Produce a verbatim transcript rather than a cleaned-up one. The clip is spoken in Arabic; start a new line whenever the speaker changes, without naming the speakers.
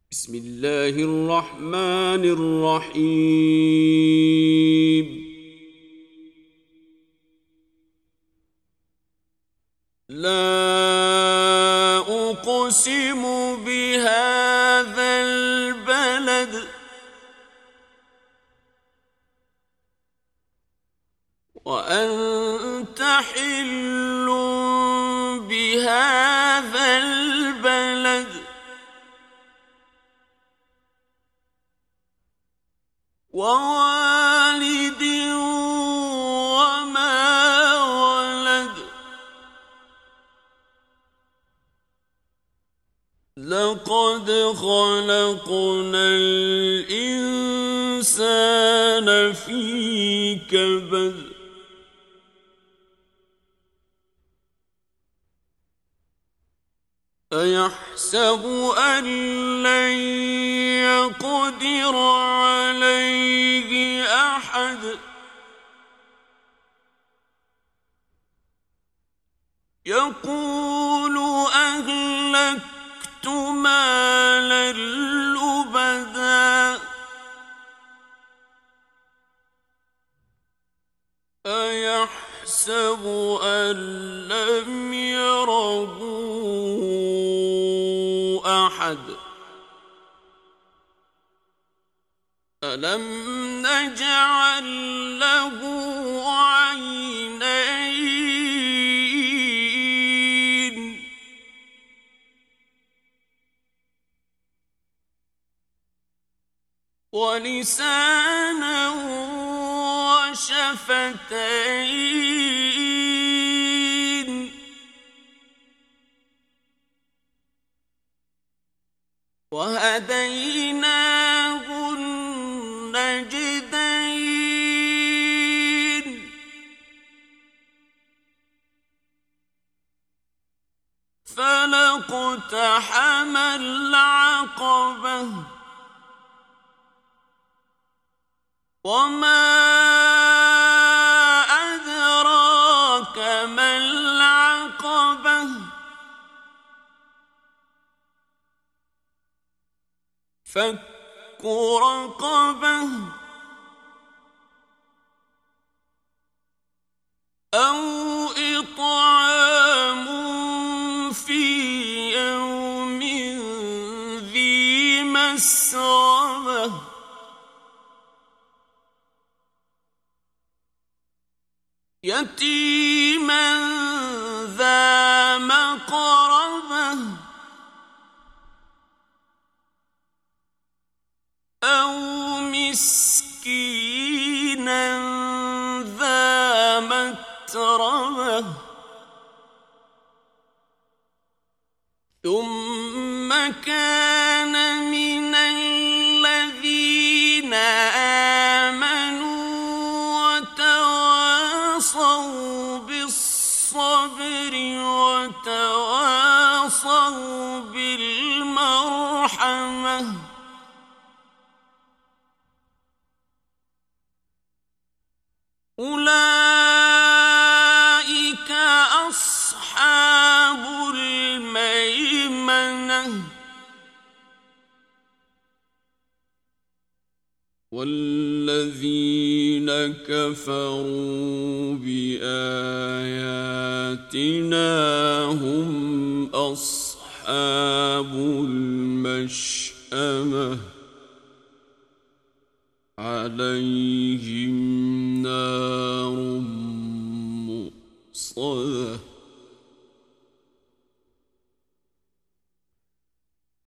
بسم الله الرحمن الرحيم. لا أقسم بهذا البلد وأنت حل بهذا البلد ووالد وما ولد. لقد خلقنا الإنسان في كبد. أيحسب أن لن يقدر عليه أحد. يقول أهلكت مالا لبدا. أيحسب أن لم يره أحد. ألم نجعل له عينين ولسانا وشفتين وهديناه النجدين. فلاقتحم العقبة وما أدراك ما العقبة. فك رقبة أو إطعام في يوم ذي مسغبة. يتيما ذا مقربة أو مسكينا ذا متربة. ثم كان من الذين آمنوا وتواصوا بالصبر وتواصوا بالمرحمة. أولئك أصحاب الميمنة. والذين كفروا بآياتنا هم أصحاب المشأمة. عليهم نار مؤصدة.